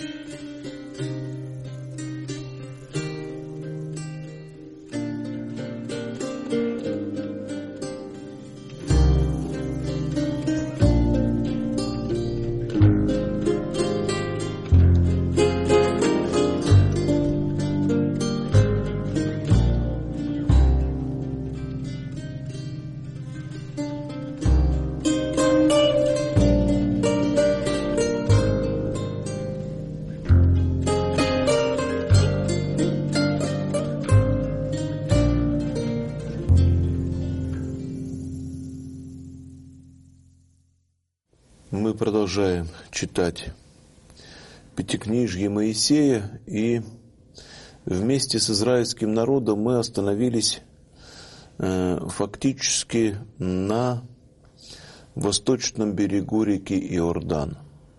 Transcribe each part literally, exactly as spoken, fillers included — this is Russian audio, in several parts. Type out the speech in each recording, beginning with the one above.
Мы продолжаем читать Пятикнижье Моисея, и вместе с израильским народом мы остановились э, фактически на восточном берегу реки Иордан.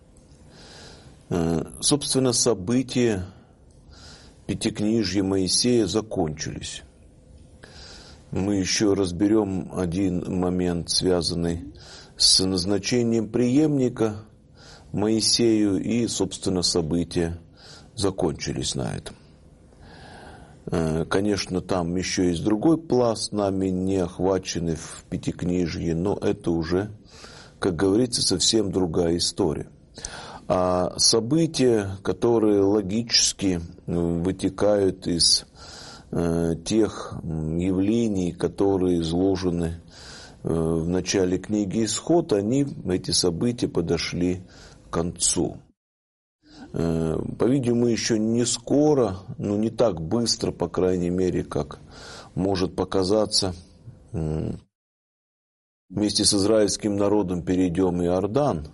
Э, собственно, события Пятикнижья Моисея закончились. Мы еще разберем один момент, связанный с назначением преемника Моисею, и, собственно, события закончились на этом. Конечно, там еще есть другой пласт, нами не охваченный в Пятикнижье, но это уже, как говорится, совсем другая история. А события, которые логически вытекают из тех явлений, которые изложены в начале книги «Исход», они, эти события, подошли к концу. По-видимому, еще не скоро, но не так быстро, по крайней мере, как может показаться, вместе с израильским народом перейдем Иордан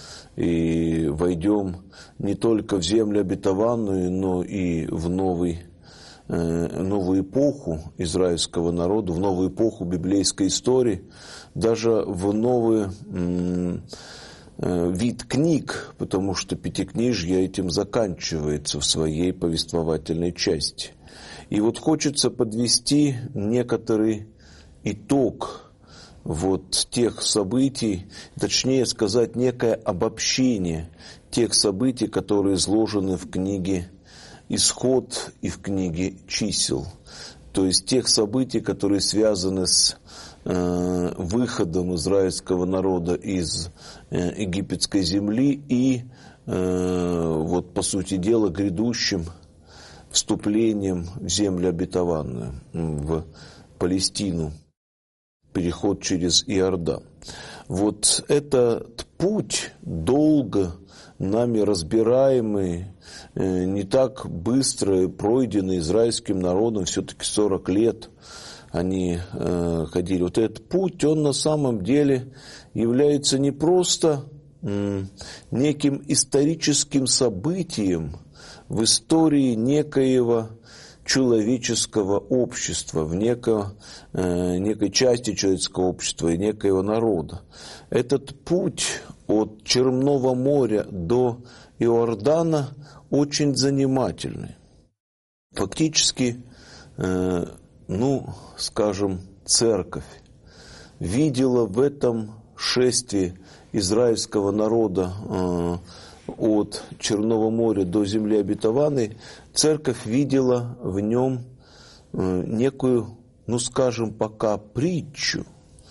и войдем не только в землю обетованную, но и в новый новую эпоху израильского народа, в новую эпоху библейской истории, даже в новый м, э, вид книг, потому что Пятикнижье этим заканчивается в своей повествовательной части. И вот хочется подвести некоторый итог вот тех событий, точнее сказать, некое обобщение тех событий, которые изложены в книге «Исход» и в книге «Чисел», то есть тех событий, которые связаны с э, выходом израильского народа из э, египетской земли и, э, вот, по сути дела, грядущим вступлением в землю обетованную, в Палестину, переход через Иордан. Вот этот путь, долго нами разбираемый, не так быстро пройденный израильским народом, все-таки сорок лет они э, ходили. Вот этот путь, он на самом деле является не просто э, неким историческим событием в истории некоего человеческого общества, в неко, э, некой части человеческого общества и некоего народа. Этот путь от Черного моря до Иордана очень занимательный. Фактически, э, ну, скажем, церковь видела в этом шествии израильского народа э, от Черного моря до земли обетованной, церковь видела в нем э, некую, ну, скажем, пока притчу,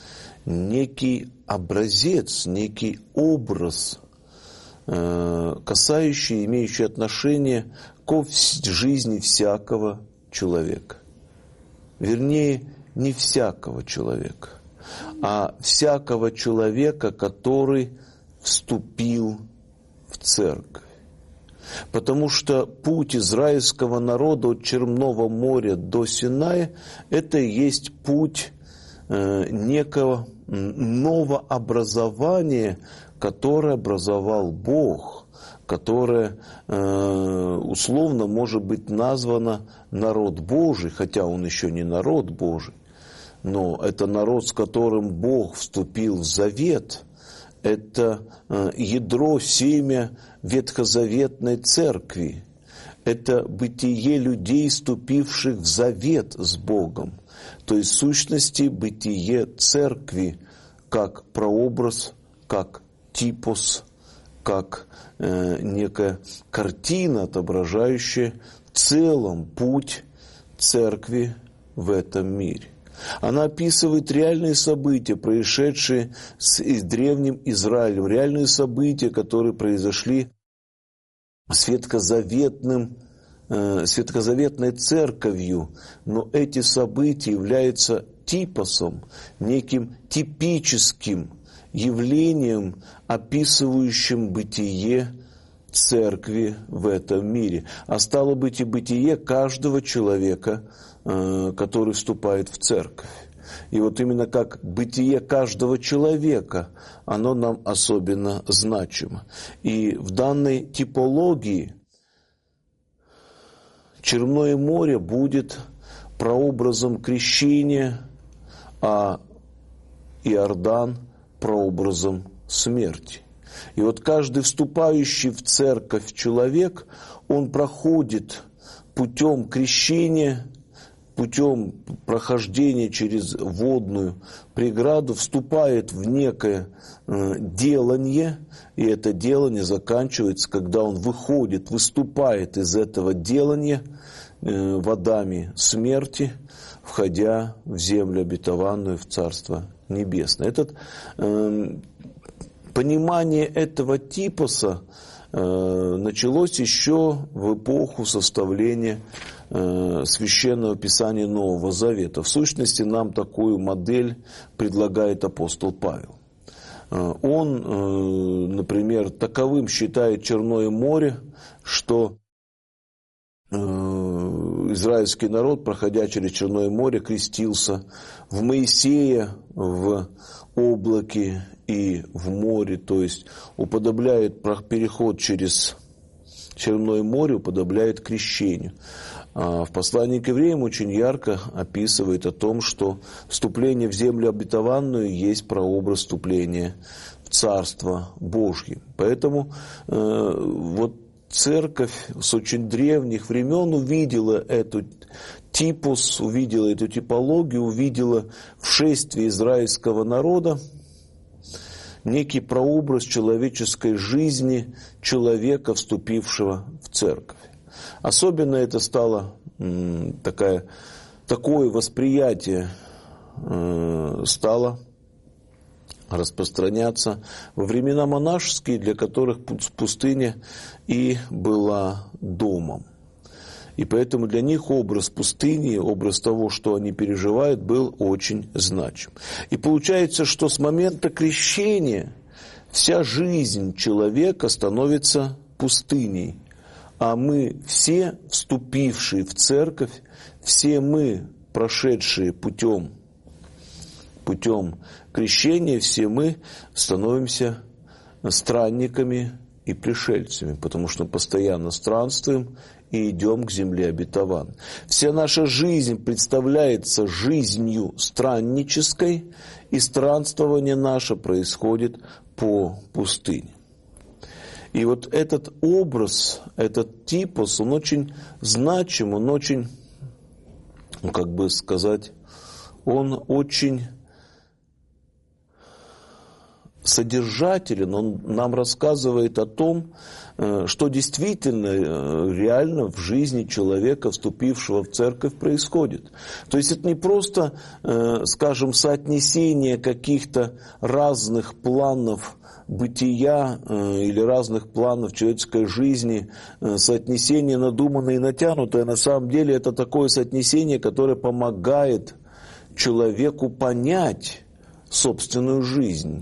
некий образец, некий образ, касающий, имеющий отношение к жизни всякого человека. Вернее, не всякого человека, а всякого человека, который вступил в церковь. Потому что путь израильского народа от Черного моря до Синая – это и есть путь некого новообразования, которое образовал Бог, которое э, условно может быть названо народ Божий, хотя он еще не народ Божий, но это народ, с которым Бог вступил в завет, это э, ядро, семя ветхозаветной церкви, это бытие людей, вступивших в завет с Богом, то есть в сущности бытие церкви как прообраз, как типос, как э, некая картина, отображающая в целом путь церкви в этом мире. Она описывает реальные события, происшедшие с древним Израилем, реальные события, которые произошли с ветхозаветным, э, с ветхозаветной церковью, но эти события являются типосом, неким типическим явлением, описывающим бытие церкви в этом мире, а стало быть и бытие каждого человека, который вступает в церковь. И вот именно как бытие каждого человека, оно нам особенно значимо. И в данной типологии Черное море будет прообразом крещения, а Иордан прообразом смерти. И вот каждый вступающий в церковь человек, он проходит путем крещения, путем прохождения через водную преграду, вступает в некое э, делание, и это делание заканчивается, когда он выходит, выступает из этого делания э, водами смерти, входя в землю обетованную, в Царство Небесное. Этот, э, понимание этого типоса э, началось еще в эпоху составления Священного Писания Нового Завета. В сущности, нам такую модель предлагает апостол Павел. Он, например, таковым считает Черное море, что израильский народ, проходя через Черное море, крестился в Моисея, в облаке и в море, то есть уподобляет переход через Черное море, уподобляет крещению. В послании к евреям очень ярко описывает о том, что вступление в землю обетованную есть прообраз вступления в Царство Божье. Поэтому э, вот церковь с очень древних времен увидела эту типус, увидела эту типологию, увидела в шествии израильского народа некий прообраз человеческой жизни человека, вступившего в церковь. Особенно это стало такая, такое восприятие э, стало распространяться во времена монашеские, для которых пустыня и была домом. И поэтому для них образ пустыни, образ того, что они переживают, был очень значим. И получается, что с момента крещения вся жизнь человека становится пустыней. А мы все, вступившие в церковь, все мы, прошедшие путем, путем крещения, все мы становимся странниками и пришельцами, потому что мы постоянно странствуем и идем к земле обетованной. Вся наша жизнь представляется жизнью страннической, и странствование наше происходит по пустыне. И вот этот образ, этот типос, он очень значим, он очень, ну, как бы сказать, он очень содержателен, он нам рассказывает о том, что действительно реально в жизни человека, вступившего в церковь, происходит. То есть это не просто, скажем, соотнесение каких-то разных планов бытия или разных планов человеческой жизни, соотнесение надуманное и натянутое. На самом деле это такое соотнесение, которое помогает человеку понять собственную жизнь,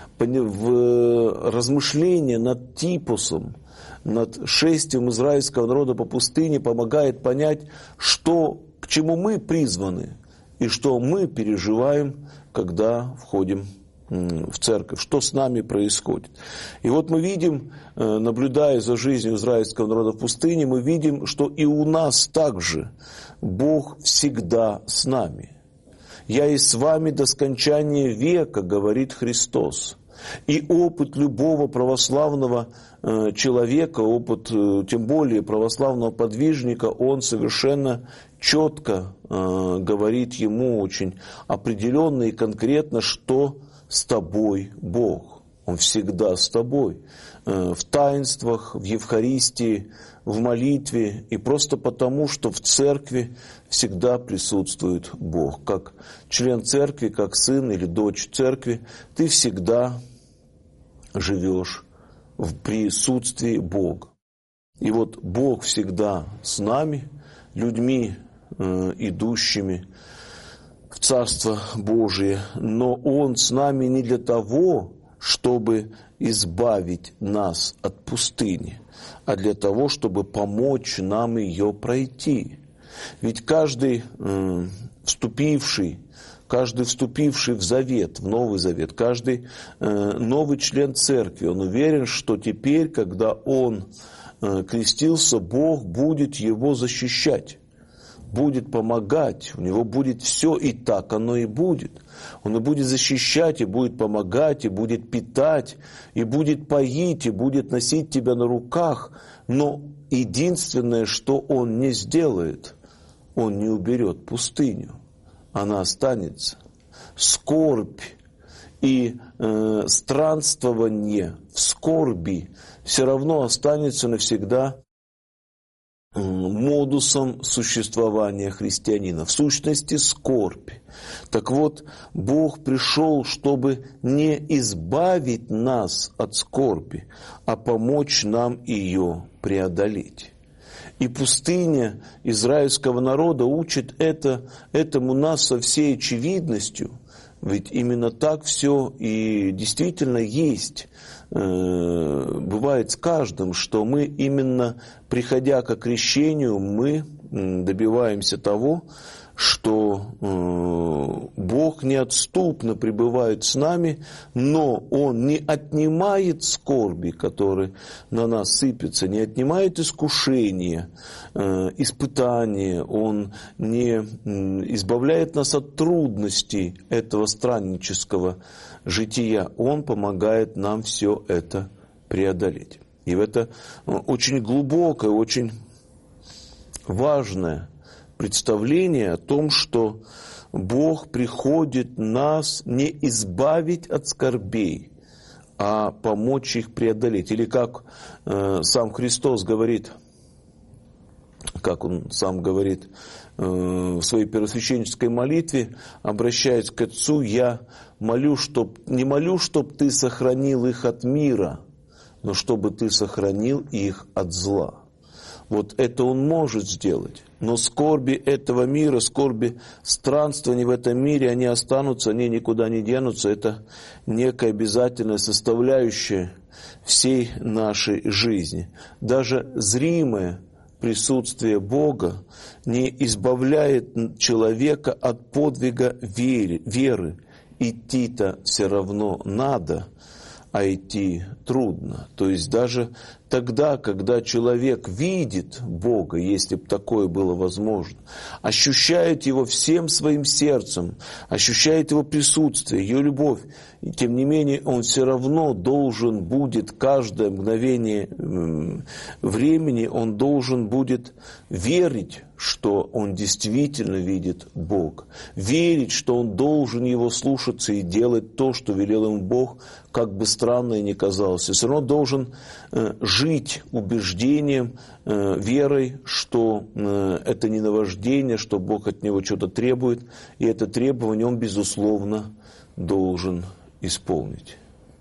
в размышлении над типусом, над шествием израильского народа по пустыне помогает понять, что, к чему мы призваны и что мы переживаем, когда входим в церковь, что с нами происходит. И вот мы видим, наблюдая за жизнью израильского народа в пустыне, мы видим, что и у нас также Бог всегда с нами. «Я и с вами до скончания века», говорит Христос. И опыт любого православного человека, опыт тем более православного подвижника, он совершенно четко говорит ему очень определенно и конкретно, что с тобой Бог. Он всегда с тобой. В таинствах, в Евхаристии, в молитве. И просто потому, что в церкви всегда присутствует Бог. Как член церкви, как сын или дочь церкви, ты всегда живешь в присутствии Бога. И вот Бог всегда с нами, людьми, э, идущими в Царство Божие, но Он с нами не для того, чтобы избавить нас от пустыни, а для того, чтобы помочь нам ее пройти. Ведь каждый э, вступивший, каждый вступивший в завет, в Новый Завет, каждый э, новый член церкви, он уверен, что теперь, когда он э, крестился, Бог будет его защищать, будет помогать, у него будет все, и так оно и будет. Он и будет защищать, и будет помогать, и будет питать, и будет поить, и будет носить тебя на руках. Но единственное, что он не сделает, он не уберет пустыню. Она останется. Скорбь и э, странствование в скорби все равно останется навсегда модусом существования христианина. В сущности, скорбь. Так вот, Бог пришел, чтобы не избавить нас от скорби, а помочь нам ее преодолеть. И пустыня израильского народа учит это, этому нас со всей очевидностью. Ведь именно так все и действительно есть. Бывает с каждым, что мы именно, приходя к крещению, мы добиваемся того, что Бог неотступно пребывает с нами, но Он не отнимает скорби, которые на нас сыпятся, не отнимает искушения, испытания, Он не избавляет нас от трудностей этого страннического жития. Он помогает нам все это преодолеть. И в это очень глубокое, очень важное представление о том, что Бог приходит нас не избавить от скорбей, а помочь их преодолеть. Или как э, сам Христос говорит, как Он сам говорит э, в своей первосвященнической молитве, обращаясь к Отцу, я молю, чтоб, не молю, чтобы Ты сохранил их от мира, но чтобы Ты сохранил их от зла. Вот это Он может сделать. Но скорби этого мира, скорби странствований в этом мире, они останутся, они никуда не денутся. Это некая обязательная составляющая всей нашей жизни. Даже зримое присутствие Бога не избавляет человека от подвига веры. веры. Идти-то все равно надо, а идти трудно. То есть даже тогда, когда человек видит Бога, если бы такое было возможно, ощущает Его всем своим сердцем, ощущает Его присутствие, Ее любовь, и тем не менее он все равно должен будет каждое мгновение времени, он должен будет верить, что он действительно видит Бога, верить, что он должен Его слушаться и делать то, что велел ему Бог, как бы странно и ни казалось. И все равно должен э, жить убеждением, э, верой, что э, это не наваждение, что Бог от него что-то требует, и это требование он, безусловно, должен исполнить.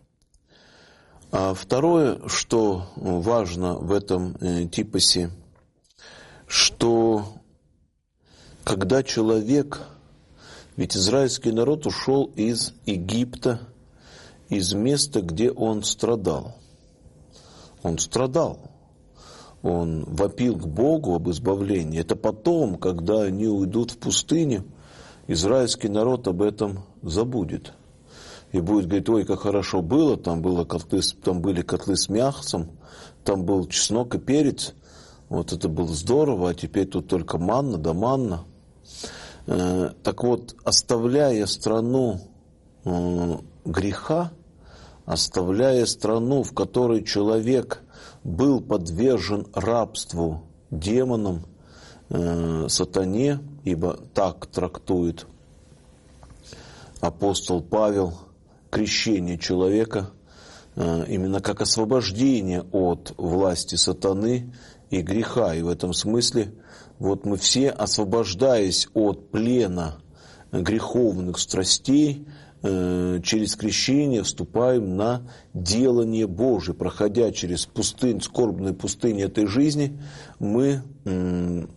А второе, что важно в этом э, типосе, что когда человек, ведь израильский народ ушел из Египта, из места, где он страдал. Он страдал. Он вопил к Богу об избавлении. Это потом, когда они уйдут в пустыню, израильский народ об этом забудет. И будет говорить, ой, как хорошо было, там, было котлы, там были котлы с мясом, там был чеснок и перец. Вот это было здорово, а теперь тут только манна да манна. Так вот, оставляя страну греха, оставляя страну, в которой человек был подвержен рабству демонам, сатане, ибо так трактует апостол Павел крещение человека, именно как освобождение от власти сатаны и греха. И в этом смысле вот мы все, освобождаясь от плена греховных страстей, через крещение вступаем на делание Божие. Проходя через пустынь, скорбные пустыни этой жизни, мы, мы,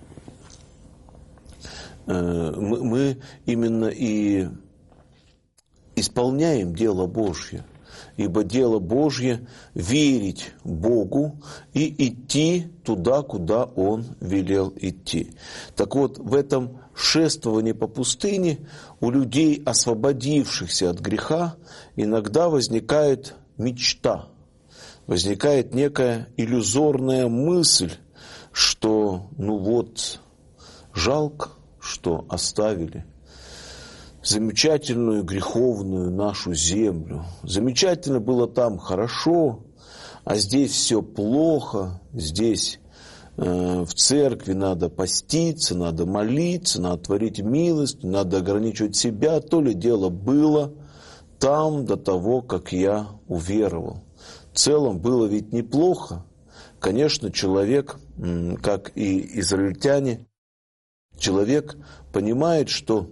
мы именно и исполняем дело Божье. Ибо дело Божье – верить Богу и идти туда, куда Он велел идти. Так вот, в этом шествовании по пустыне у людей, освободившихся от греха, иногда возникает мечта, возникает некая иллюзорная мысль, что ну вот жалко, что оставили замечательную греховную нашу землю. Замечательно было там хорошо, а здесь все плохо, здесь э, в церкви надо поститься, надо молиться, надо творить милость, надо ограничивать себя. То ли дело было там до того, как я уверовал. В целом было ведь неплохо. Конечно, человек, как и израильтяне, человек понимает, что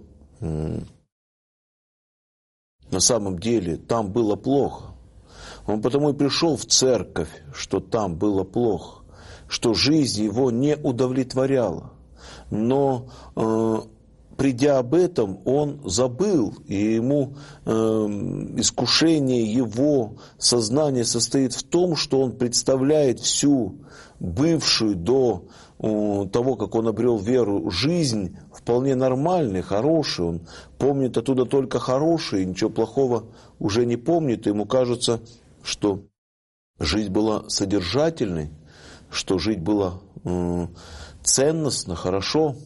на самом деле там было плохо. Он потому и пришел в церковь, что там было плохо, что жизнь его не удовлетворяла. Но э, придя об этом, он забыл, и ему э, искушение его сознания состоит в том, что он представляет всю бывшую до э, того, как он обрел веру, жизнь вполне нормальный, хороший. Он помнит оттуда только хорошее, ничего плохого уже не помнит. Ему кажется, что жизнь была содержательной, что жить было э, ценностно, хорошо.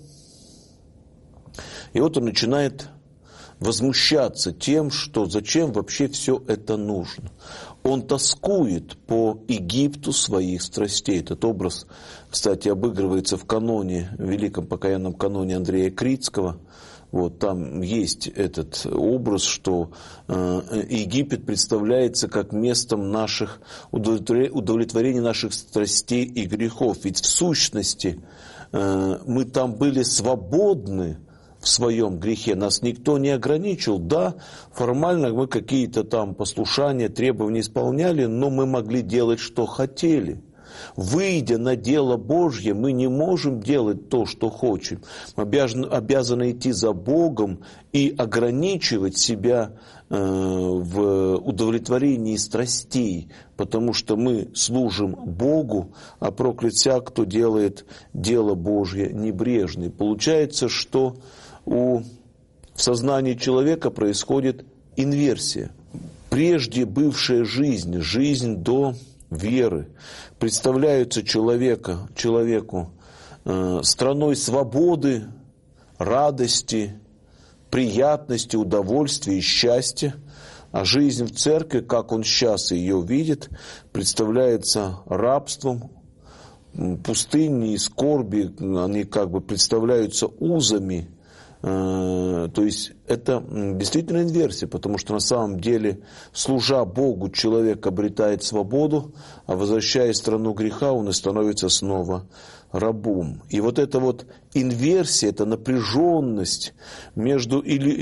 И вот он начинает возмущаться тем, что зачем вообще все это нужно. Он тоскует по Египту своих страстей. Этот образ, кстати, обыгрывается в каноне, в великом покаянном каноне Андрея Критского. Вот, там есть этот образ, что э, Египет представляется как местом наших удовлетворения, удовлетворения наших страстей и грехов. Ведь в сущности э, мы там были свободны в своем грехе, нас никто не ограничил. Да, формально мы какие-то там послушания, требования исполняли, но мы могли делать, что хотели. Выйдя на дело Божье, мы не можем делать то, что хотим. Мы обязаны, обязаны идти за Богом и ограничивать себя э, в удовлетворении страстей, потому что мы служим Богу, а проклят всяк, кто делает дело Божье небрежно. И получается, что у, в сознании человека происходит инверсия. Прежде бывшая жизнь, жизнь до веры, представляются человека, человеку э, страной свободы, радости, приятности, удовольствия и счастья. А жизнь в церкви, как он сейчас ее видит, представляется рабством, пустыни и скорби, они как бы представляются узами. То есть это действительно инверсия, потому что на самом деле, служа Богу, человек обретает свободу, а возвращаясь в страну греха, он и становится снова рабом. И вот эта вот инверсия, эта напряженность между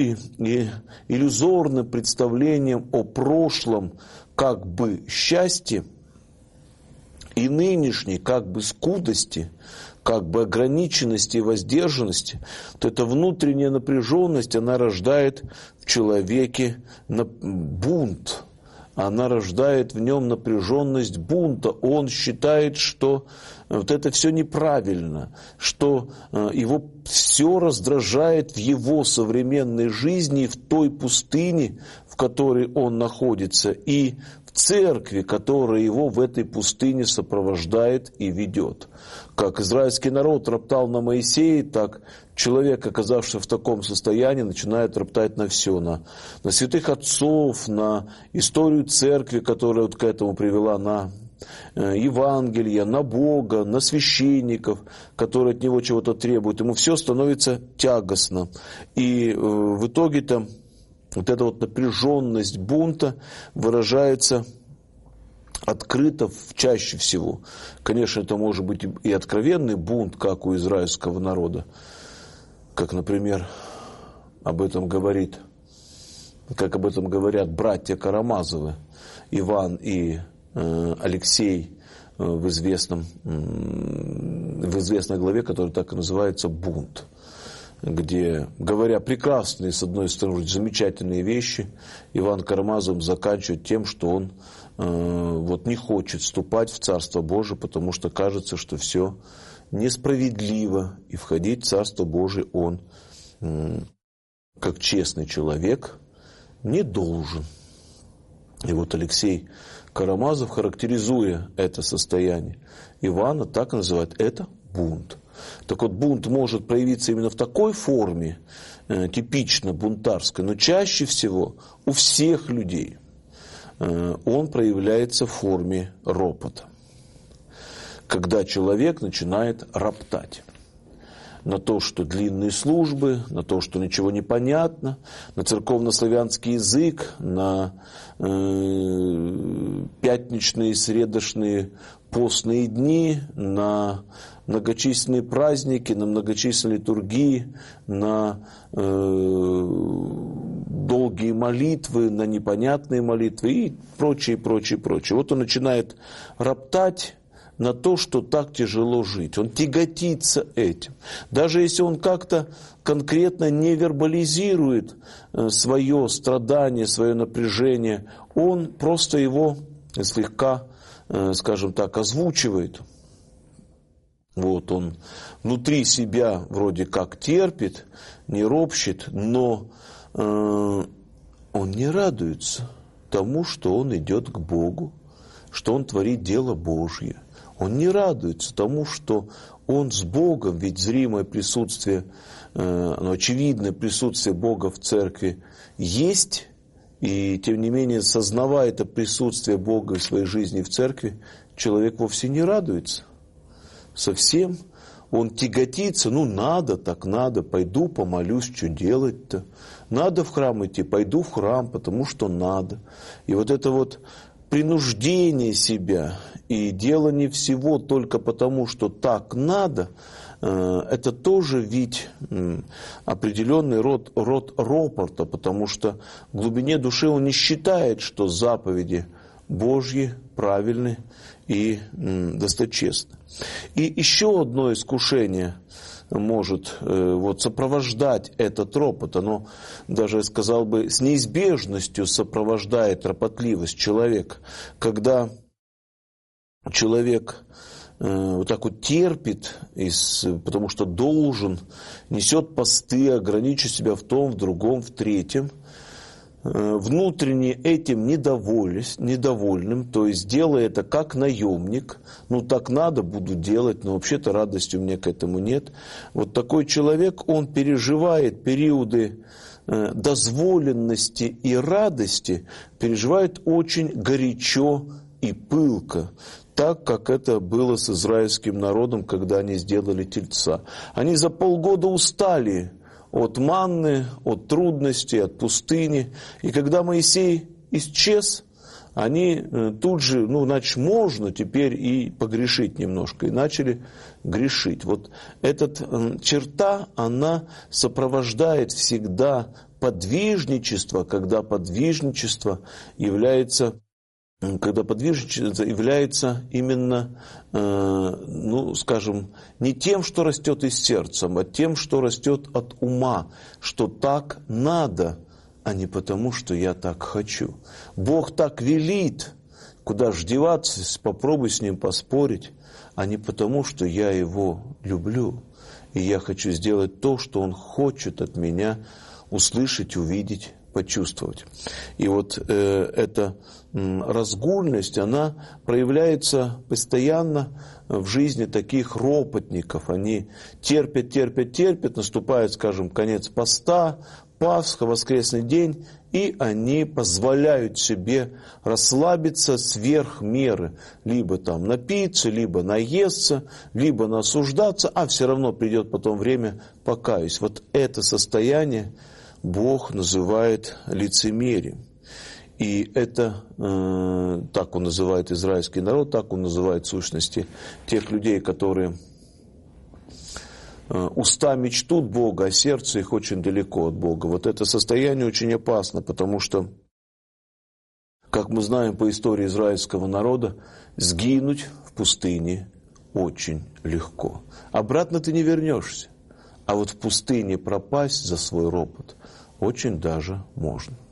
иллюзорным представлением о прошлом как бы счастье и нынешней как бы скудости, как бы ограниченности и воздержанности, то эта внутренняя напряженность, она рождает в человеке бунт. Она рождает в нем напряженность бунта. Он считает, что вот это все неправильно, что его все раздражает в его современной жизни, в той пустыне, в которой он находится, и в церкви, которая его в этой пустыне сопровождает и ведет. Как израильский народ роптал на Моисея, так человек, оказавшийся в таком состоянии, начинает роптать на все, на, на святых отцов, на историю церкви, которая вот к этому привела, на Евангелие, на Бога, на священников, которые от него чего-то требуют. Ему все становится тягостно. И в итоге-то вот эта вот напряженность бунта выражается открыто чаще всего. Конечно, это может быть и откровенный бунт, как у израильского народа, как, например, об этом говорит, как об этом говорят братья Карамазовы, Иван и э, Алексей э, в, известном, э, в известной главе, которая так и называется «Бунт», где, говоря прекрасные, с одной стороны, замечательные вещи, Иван Карамазов заканчивает тем, что он э, вот не хочет вступать в Царство Божие, потому что кажется, что все несправедливо, и входить в Царство Божие он, э, как честный человек, не должен. И вот Алексей Карамазов, характеризуя это состояние Ивана, так и называет это бунт. Так вот, бунт может проявиться именно в такой форме, э, типично бунтарской, но чаще всего у всех людей э, он проявляется в форме ропота. Когда человек начинает роптать на то, что длинные службы, на то, что ничего не понятно, на церковно-славянский язык, на э, пятничные, средошные постные дни, на многочисленные праздники, на многочисленные литургии, на э, долгие молитвы, на непонятные молитвы и прочее, прочее, прочее. Вот он начинает роптать на то, что так тяжело жить. Он тяготится этим. Даже если он как-то конкретно не вербализирует свое страдание, свое напряжение, он просто его слегка, скажем так, озвучивает. Вот он внутри себя вроде как терпит, не ропщет, но э, он не радуется тому, что он идет к Богу, что он творит дело Божье. Он не радуется тому, что он с Богом, ведь зримое присутствие, э, ну, очевидное присутствие Бога в церкви есть, и тем не менее, сознавая это присутствие Бога в своей жизни в церкви, человек вовсе не радуется. Совсем он тяготится, ну надо, так надо, пойду помолюсь, что делать-то? Надо в храм идти, пойду в храм, потому что надо. И вот это вот принуждение себя и делание всего только потому, что так надо, это тоже ведь определенный род, род ропорта, потому что в глубине души он не считает, что заповеди Божьи правильны и досточестны. И еще одно искушение может вот, сопровождать этот ропот. Оно даже, я сказал бы, с неизбежностью сопровождает ропотливость человека. Когда человек вот так вот терпит, потому что должен, несет посты, ограничивает себя в том, в другом, в третьем, внутренне этим недовольным, то есть делая это как наемник, ну так надо, буду делать, но вообще-то радости у меня к этому нет. Вот такой человек, он переживает периоды дозволенности и радости, переживает очень горячо и пылко, так, как это было с израильским народом, когда они сделали тельца. Они за полгода устали от манны, от трудностей, от пустыни. И когда Моисей исчез, они тут же, ну, значит, можно теперь и погрешить немножко. И начали грешить. Вот эта черта, она сопровождает всегда подвижничество, когда подвижничество является... Когда подвижничество является именно, э, ну, скажем, не тем, что растет из сердца, а тем, что растет от ума, что так надо, а не потому, что я так хочу. Бог так велит, куда ж деваться, попробуй с Ним поспорить, а не потому, что я Его люблю, и я хочу сделать то, что Он хочет от меня услышать, увидеть, почувствовать. И вот э, эта э, разгульность, она проявляется постоянно в жизни таких ропотников. Они терпят, терпят, терпят, наступает, скажем, конец поста, Пасха, воскресный день, и они позволяют себе расслабиться сверх меры. Либо там напиться, либо наесться, либо насуждаться, а все равно придет потом время покаюсь. Вот это состояние Бог называет лицемерием. И это, э, так он называет израильский народ, так он называет в сущности тех людей, которые э, устами чтут Бога, а сердце их очень далеко от Бога. Вот это состояние очень опасно, потому что, как мы знаем по истории израильского народа, сгинуть в пустыне очень легко. Обратно ты не вернешься. А вот в пустыне пропасть за свой ропот очень даже можно.